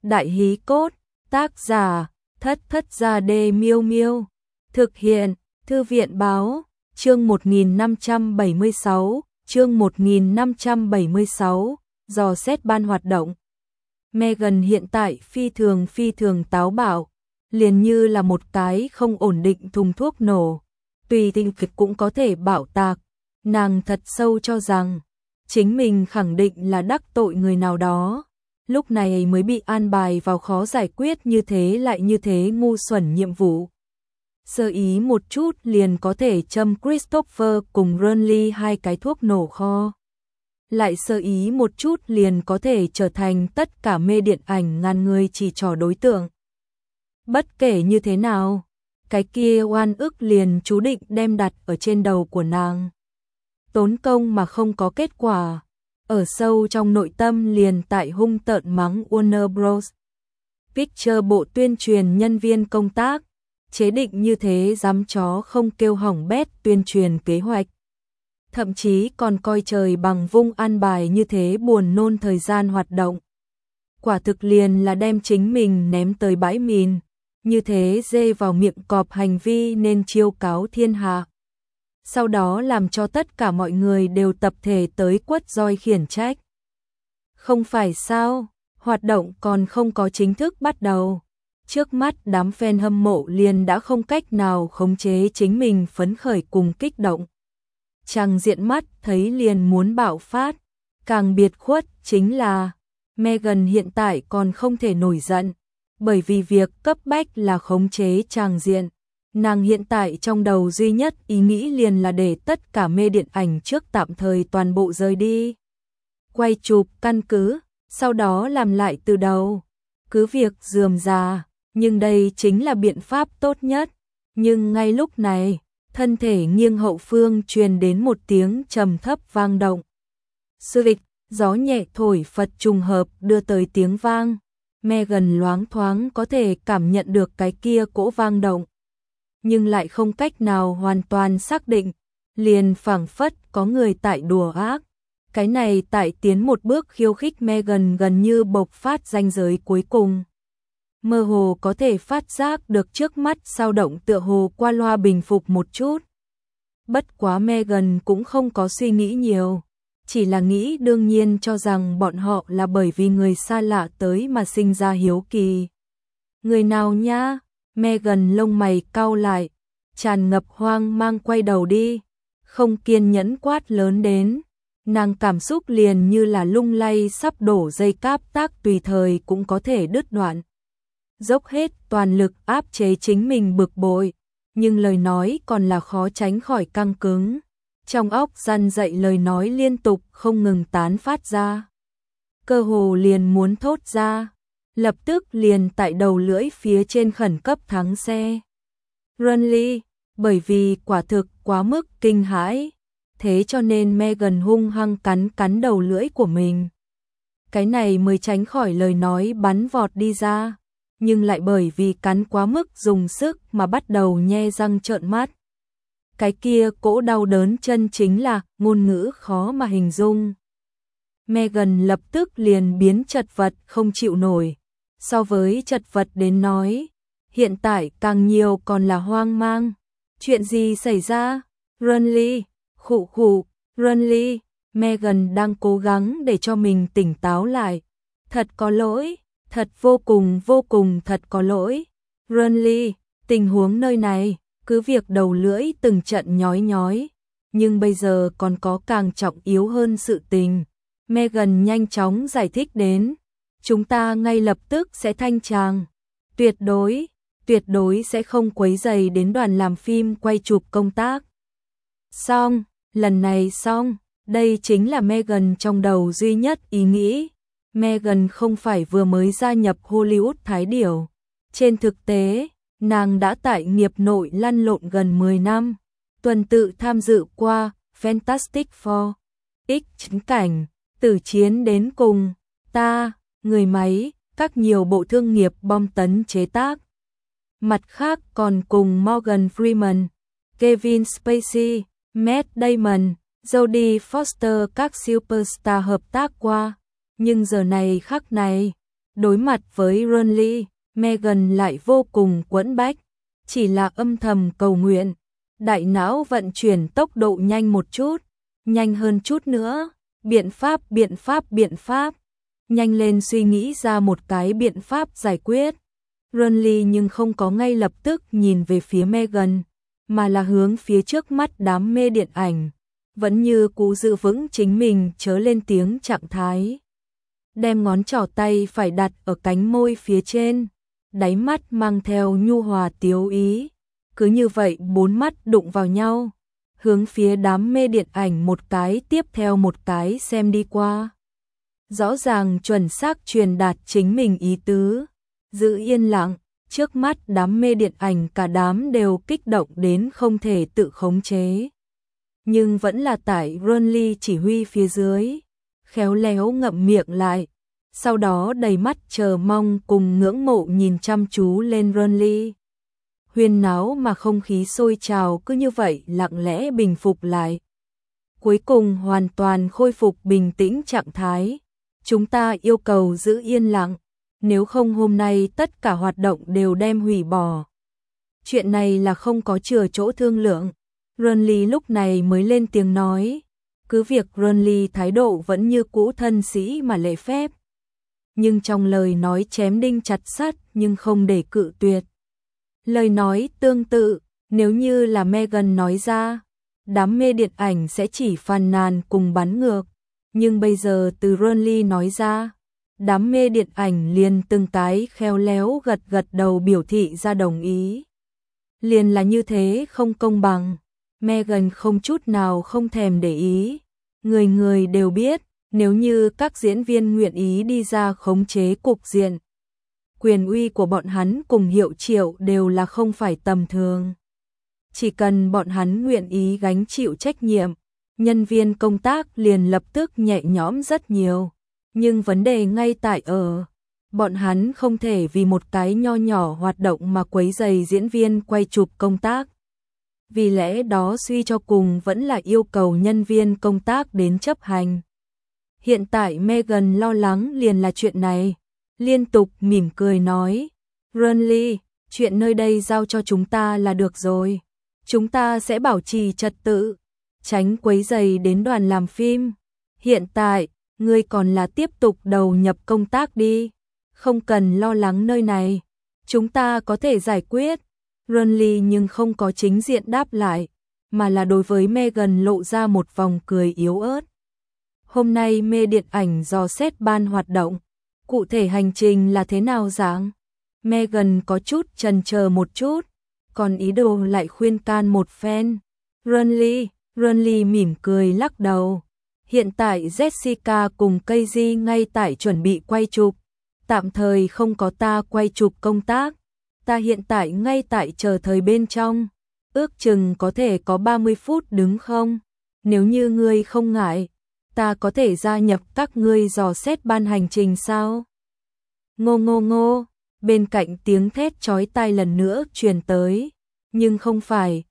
Đại hí cốt, tác giả, Thất Thất Gia Đê Miêu Miêu. Thực hiện, Thư viện báo, chương 1576, chương 1576, dò xét ban hoạt động. Meghan hiện tại phi thường táo bạo, liền như là một cái không ổn định thùng thuốc nổ, tùy tình kịch cũng có thể bạo tạc. Nàng thật sâu cho rằng, chính mình khẳng định là đắc tội người nào đó, lúc này mới bị an bài vào khó giải quyết như thế lại như thế ngu xuẩn nhiệm vụ. Sơ ý một chút liền có thể châm Christopher cùng Renly hai cái thuốc nổ kho. Lại sơ ý một chút liền có thể trở thành tất cả mê điện ảnh ngàn người chỉ trỏ đối tượng. Bất kể như thế nào, cái kia oan ức liền chú định đem đặt ở trên đầu của nàng. Tốn công mà không có kết quả, ở sâu trong nội tâm liền tại hung tợn mắng Warner Bros. Picture bộ tuyên truyền nhân viên công tác, chế định như thế dám chó không kêu hỏng bét tuyên truyền kế hoạch. Thậm chí còn coi trời bằng vung an bài như thế buồn nôn thời gian hoạt động. Quả thực liền là đem chính mình ném tới bãi mìn, như thế dê vào miệng cọp hành vi nên chiêu cáo thiên hạ. Sau đó làm cho tất cả mọi người đều tập thể tới quất roi khiển trách. Không phải sao, hoạt động còn không có chính thức bắt đầu. Trước mắt đám fan hâm mộ liền đã không cách nào khống chế chính mình phấn khởi cùng kích động. Chàng diện mắt thấy liền muốn bạo phát, càng biệt khuất chính là Meghan hiện tại còn không thể nổi giận, bởi vì việc cấp bách là khống chế chàng diện. Nàng hiện tại trong đầu duy nhất ý nghĩ liền là để tất cả mê điện ảnh trước tạm thời toàn bộ rời đi. Quay chụp căn cứ, sau đó làm lại từ đầu. Cứ việc rườm rà, nhưng đây chính là biện pháp tốt nhất. Nhưng ngay lúc này, thân thể nghiêng hậu phương truyền đến một tiếng trầm thấp vang động. Sư vịch, gió nhẹ thổi phật trùng hợp đưa tới tiếng vang. Meghan loáng thoáng có thể cảm nhận được cái kia cỗ vang động, nhưng lại không cách nào hoàn toàn xác định, liền phảng phất có người tại đùa ác. Cái này tại tiến một bước khiêu khích Meghan gần như bộc phát ranh giới cuối cùng. Mơ hồ có thể phát giác được trước mắt dao động tựa hồ qua loa bình phục một chút. Bất quá Meghan cũng không có suy nghĩ nhiều, chỉ là nghĩ đương nhiên cho rằng bọn họ là bởi vì người xa lạ tới mà sinh ra hiếu kỳ. Người nào nha? Meghan lông mày cau lại, tràn ngập hoang mang quay đầu đi, không kiên nhẫn quát lớn đến. Nàng cảm xúc liền như là lung lay sắp đổ dây cáp tác tùy thời cũng có thể đứt đoạn. Dốc hết toàn lực áp chế chính mình bực bội, nhưng lời nói còn là khó tránh khỏi căng cứng. Trong óc răn dậy lời nói liên tục không ngừng tán phát ra. Cơ hồ liền muốn thốt ra, lập tức liền tại đầu lưỡi phía trên khẩn cấp thắng xe. Renly, bởi vì quả thực quá mức kinh hãi, thế cho nên Meghan hung hăng cắn đầu lưỡi của mình. Cái này mới tránh khỏi lời nói bắn vọt đi ra, nhưng lại bởi vì cắn quá mức dùng sức mà bắt đầu nhe răng trợn mắt. Cái kia cỗ đau đớn chân chính là ngôn ngữ khó mà hình dung. Meghan lập tức liền biến chật vật không chịu nổi. So với chật vật đến nói, hiện tại càng nhiều còn là hoang mang. Chuyện gì xảy ra? Renly, khụ, Renly, Meghan đang cố gắng để cho mình tỉnh táo lại. Thật có lỗi, thật vô cùng thật có lỗi. Renly, tình huống nơi này, cứ việc đầu lưỡi từng trận nhói, nhưng bây giờ còn có càng trọng yếu hơn sự tình. Meghan nhanh chóng giải thích đến. Chúng ta ngay lập tức sẽ thanh tràng. Tuyệt đối sẽ không quấy rầy đến đoàn làm phim quay chụp công tác. Xong, lần này xong, đây chính là Meghan trong đầu duy nhất ý nghĩ. Meghan không phải vừa mới gia nhập Hollywood Thái Điểu. Trên thực tế, nàng đã tại nghiệp nội lăn lộn gần 10 năm. Tuần tự tham dự qua Fantastic Four, X chính cảnh, từ chiến đến cùng, ta, người máy, các nhiều bộ thương nghiệp bom tấn chế tác. Mặt khác còn cùng Morgan Freeman, Kevin Spacey, Matt Damon, Jodie Foster các superstar hợp tác qua. Nhưng giờ này khắc này, Đối mặt với Renly, Megan lại vô cùng quẫn bách, chỉ là âm thầm cầu nguyện, đại não vận chuyển tốc độ nhanh một chút, nhanh hơn chút nữa, biện pháp, nhanh lên suy nghĩ ra một cái biện pháp giải quyết. Renly nhưng không có ngay lập tức nhìn về phía Megan, mà là hướng phía trước mắt đám mê điện ảnh, vẫn như cũ giữ vững chính mình chớ lên tiếng trạng thái. Đem ngón trỏ tay phải đặt ở cánh môi phía trên, đáy mắt mang theo nhu hòa tiếu ý. Cứ như vậy bốn mắt đụng vào nhau, hướng phía đám mê điện ảnh một cái tiếp theo một cái xem đi qua. Rõ ràng chuẩn xác truyền đạt chính mình ý tứ, giữ yên lặng, trước mắt đám mê điện ảnh cả đám đều kích động đến không thể tự khống chế. Nhưng vẫn là tại Renly chỉ huy phía dưới, khéo léo ngậm miệng lại, sau đó đầy mắt chờ mong cùng ngưỡng mộ nhìn chăm chú lên Renly. Huyên náo mà không khí sôi trào cứ như vậy lặng lẽ bình phục lại. Cuối cùng hoàn toàn khôi phục bình tĩnh trạng thái. Chúng ta yêu cầu giữ yên lặng, nếu không hôm nay tất cả hoạt động đều đem hủy bỏ. Chuyện này là không có chừa chỗ thương lượng. Renly lúc này mới lên tiếng nói. Cứ việc Renly thái độ vẫn như cũ thân sĩ mà lễ phép, nhưng trong lời nói chém đinh chặt sắt nhưng không để cự tuyệt. Lời nói tương tự, nếu như là Megan nói ra, đám mê điện ảnh sẽ chỉ phàn nàn cùng bắn ngược. Nhưng bây giờ từ Renly nói ra, đám mê điện ảnh liền từng cái khéo léo gật gật đầu biểu thị ra đồng ý. Liền là như thế không công bằng. Megan không chút nào không thèm để ý. Người người đều biết, nếu như các diễn viên nguyện ý đi ra khống chế cục diện, quyền uy của bọn hắn cùng Hiệu Triệu đều là không phải tầm thường. Chỉ cần bọn hắn nguyện ý gánh chịu trách nhiệm, nhân viên công tác liền lập tức nhẹ nhõm rất nhiều. Nhưng vấn đề ngay tại ở, bọn hắn không thể vì một cái nho nhỏ hoạt động mà quấy rầy diễn viên quay chụp công tác. Vì lẽ đó suy cho cùng vẫn là yêu cầu nhân viên công tác đến chấp hành. Hiện tại Megan lo lắng liền là chuyện này, liên tục mỉm cười nói, Renly, chuyện nơi đây giao cho chúng ta là được rồi. Chúng ta sẽ bảo trì trật tự, tránh quấy rầy đến đoàn làm phim. Hiện tại, ngươi còn là tiếp tục đầu nhập công tác đi, không cần lo lắng nơi này, chúng ta có thể giải quyết. Renly nhưng không có chính diện đáp lại, mà là đối với Megan lộ ra một vòng cười yếu ớt. Hôm nay mê điện ảnh dò xét ban hoạt động, cụ thể hành trình là thế nào dạng? Megan có chút chần chờ một chút, còn ý đồ lại khuyên can một phen. Renly mỉm cười lắc đầu. Hiện tại Jessica cùng Casey ngay tại chuẩn bị quay chụp, tạm thời không có ta quay chụp công tác. Ta hiện tại ngay tại chờ thời bên trong, ước chừng có thể có 30 phút đứng không? Nếu như ngươi không ngại, ta có thể gia nhập các ngươi dò xét ban hành trình sao? Ngô, bên cạnh tiếng thét chói tai lần nữa truyền tới, nhưng không phải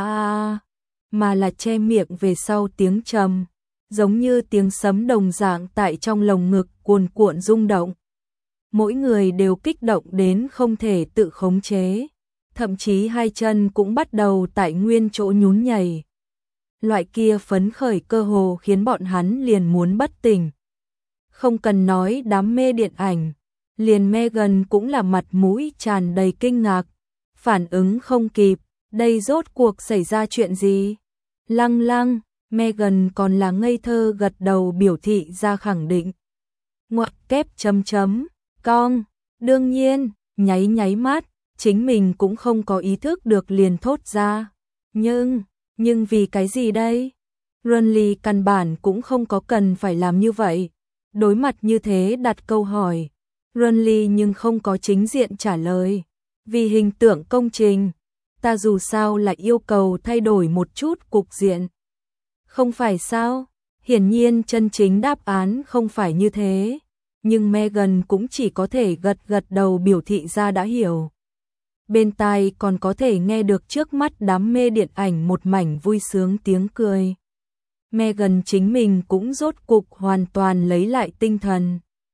mà là che miệng về sau tiếng trầm, giống như tiếng sấm đồng dạng tại trong lồng ngực cuồn cuộn rung động. Mỗi người đều kích động đến không thể tự khống chế, thậm chí hai chân cũng bắt đầu tại nguyên chỗ nhún nhảy. Loại kia phấn khởi cơ hồ khiến bọn hắn liền muốn bất tỉnh. Không cần nói đám mê điện ảnh, liền Megan cũng là mặt mũi tràn đầy kinh ngạc, phản ứng không kịp, đây rốt cuộc xảy ra chuyện gì? Lăng, Megan còn là ngây thơ gật đầu biểu thị ra khẳng định. Ngoặc kép cong, đương nhiên, nháy mắt, chính mình cũng không có ý thức được liền thốt ra. Nhưng vì cái gì đây? Renly căn bản cũng không có cần phải làm như vậy. Đối mặt như thế đặt câu hỏi, Renly nhưng không có chính diện trả lời. Vì hình tượng công trình, ta dù sao lại yêu cầu thay đổi một chút cục diện. Không phải sao? Hiển nhiên chân chính đáp án không phải như thế. Nhưng Megan cũng chỉ có thể gật đầu biểu thị ra đã hiểu. Bên tai còn có thể nghe được trước mắt đám mê điện ảnh một mảnh vui sướng tiếng cười. Megan chính mình cũng rốt cục hoàn toàn lấy lại tinh thần.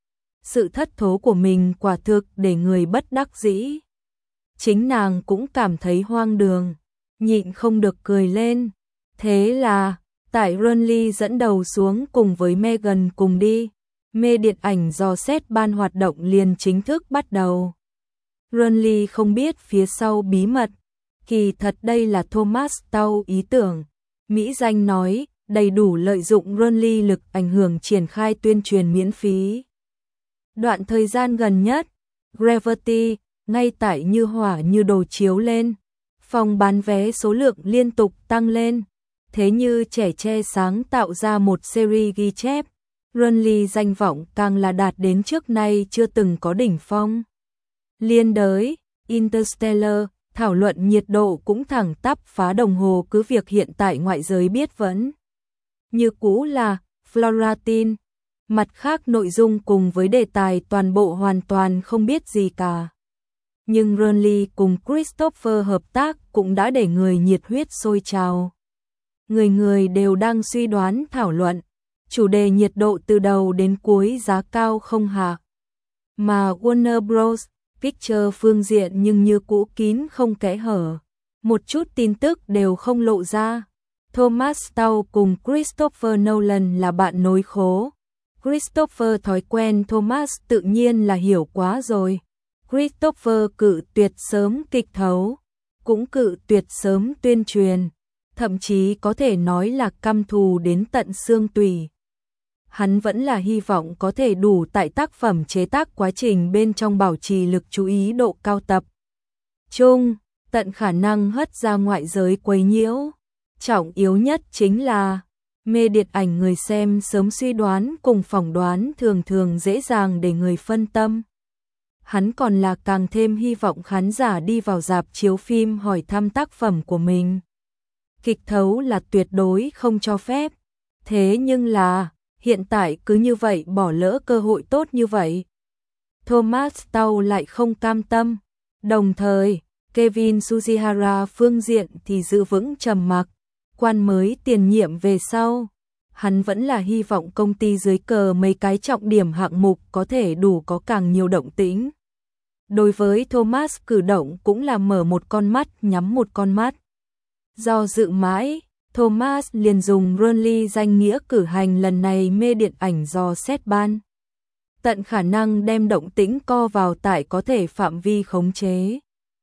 Sự thất thố của mình quả thực để người bất đắc dĩ. Chính nàng cũng cảm thấy hoang đường, nhịn không được cười lên. Thế là, tại Renly dẫn đầu xuống cùng với Megan cùng đi, mê điện ảnh dò xét ban hoạt động liền chính thức bắt đầu. Renly không biết phía sau bí mật, kỳ thật đây là Thomas Tau ý tưởng. Mỹ Danh nói, đầy đủ lợi dụng Renly lực ảnh hưởng triển khai tuyên truyền miễn phí. Đoạn thời gian gần nhất, Gravity, ngay tại như hỏa như đồ chiếu lên, phòng bán vé số lượng liên tục tăng lên. Thế như trẻ tre sáng tạo ra một series ghi chép, Renly danh vọng càng là đạt đến trước nay chưa từng có đỉnh phong. Liên đới, Interstellar, thảo luận nhiệt độ cũng thẳng tắp phá đồng hồ, cứ việc hiện tại ngoại giới biết vẫn như cũ là Floratin. Mặt khác nội dung cùng với đề tài toàn bộ hoàn toàn không biết gì cả. Nhưng Renly cùng Christopher hợp tác cũng đã để người nhiệt huyết sôi trào. Người người đều đang suy đoán thảo luận, chủ đề nhiệt độ từ đầu đến cuối giá cao không hạ. Mà Warner Bros. Pictures phương diện nhưng như cũ kín không kẽ hở. Một chút tin tức đều không lộ ra. Thomas Tau cùng Christopher Nolan là bạn nối khố. Christopher thói quen Thomas tự nhiên là hiểu quá rồi. Christopher cự tuyệt sớm kịch thấu, cũng cự tuyệt sớm tuyên truyền, thậm chí có thể nói là căm thù đến tận xương tủy. Hắn vẫn là hy vọng có thể đủ tại tác phẩm chế tác quá trình bên trong bảo trì lực chú ý độ cao tập trung, tận khả năng hất ra ngoại giới quấy nhiễu. Trọng yếu nhất chính là mê điện ảnh người xem sớm suy đoán cùng phỏng đoán thường thường dễ dàng để người phân tâm. Hắn còn là càng thêm hy vọng khán giả đi vào rạp chiếu phim hỏi thăm tác phẩm của mình. Kịch thấu là tuyệt đối không cho phép. Thế nhưng là, hiện tại cứ như vậy bỏ lỡ cơ hội tốt như vậy. Thomas Tau lại không cam tâm. Đồng thời, Kevin Sujihara phương diện thì giữ vững trầm mặc. Quan mới tiền nhiệm về sau, hắn vẫn là hy vọng công ty dưới cờ mấy cái trọng điểm hạng mục có thể đủ có càng nhiều động tĩnh. Đối với Thomas cử động cũng là mở một con mắt nhắm một con mắt. Do dự mãi, Thomas liền dùng Renly danh nghĩa cử hành lần này mê điện ảnh dò xét ban. Tận khả năng đem động tĩnh co vào tại có thể phạm vi khống chế.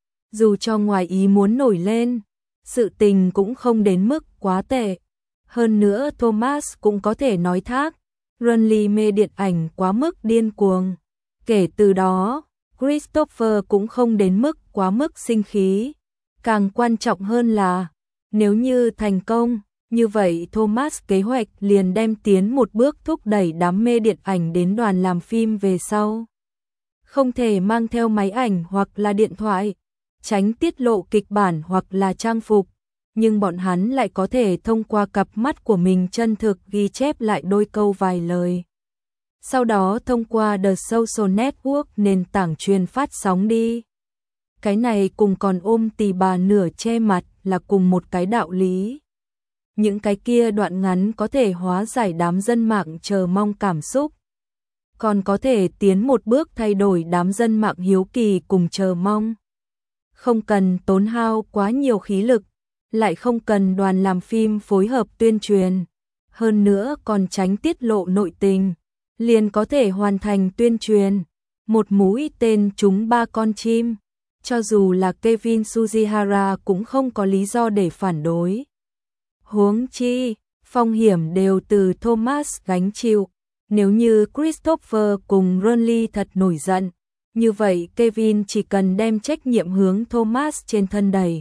Dù cho ngoài ý muốn nổi lên, sự tình cũng không đến mức quá tệ. Hơn nữa Thomas cũng có thể nói thác, Renly mê điện ảnh quá mức điên cuồng. Kể từ đó, Christopher cũng không đến mức quá mức sinh khí. Càng quan trọng hơn là, nếu như thành công, như vậy Thomas kế hoạch liền đem tiến một bước thúc đẩy đám mê điện ảnh đến đoàn làm phim về sau. Không thể mang theo máy ảnh hoặc là điện thoại, tránh tiết lộ kịch bản hoặc là trang phục, nhưng bọn hắn lại có thể thông qua cặp mắt của mình chân thực ghi chép lại đôi câu vài lời. Sau đó thông qua The Social Network nền tảng truyền phát sóng đi. Cái này cùng còn ôm tì bà nửa che mặt là cùng một cái đạo lý. Những cái kia đoạn ngắn có thể hóa giải đám dân mạng chờ mong cảm xúc. Còn có thể tiến một bước thay đổi đám dân mạng hiếu kỳ cùng chờ mong. Không cần tốn hao quá nhiều khí lực, lại không cần đoàn làm phim phối hợp tuyên truyền. Hơn nữa còn tránh tiết lộ nội tình, liền có thể hoàn thành tuyên truyền. Một mũi tên trúng ba con chim. Cho dù là Kevin Sujihara cũng không có lý do để phản đối. Huống chi, phong hiểm đều từ Thomas gánh chịu. Nếu như Christopher cùng Renly thật nổi giận, như vậy Kevin chỉ cần đem trách nhiệm hướng Thomas trên thân đẩy.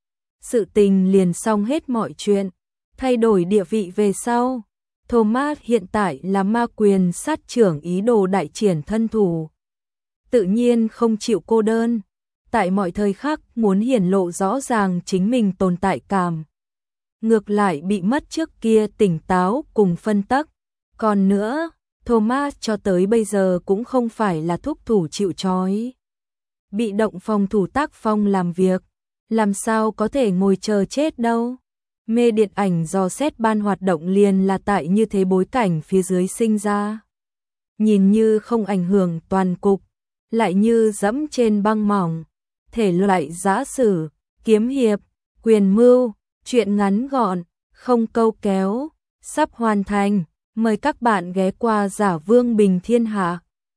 Sự tình liền xong hết mọi chuyện. Thay đổi địa vị về sau, Thomas hiện tại là ma quyền sát trưởng ý đồ đại triển thân thủ. Tự nhiên không chịu cô đơn. Tại mọi thời khắc muốn hiển lộ rõ ràng chính mình tồn tại cảm. Ngược lại bị mất trước kia tỉnh táo cùng phân tắc. Còn nữa, Thomas cho tới bây giờ cũng không phải là thúc thủ chịu trói. Bị động phòng thủ tác phong làm việc, làm sao có thể ngồi chờ chết đâu. Mê điện ảnh dò xét ban hoạt động liền là tại như thế bối cảnh phía dưới sinh ra. nhìn như không ảnh hưởng toàn cục, lại như dẫm trên băng mỏng. Thể loại giã sử, kiếm hiệp, quyền mưu, truyện ngắn gọn, không câu kéo, sắp hoàn thành. Mời các bạn ghé qua Giả Vương Bình Thiên Hạ.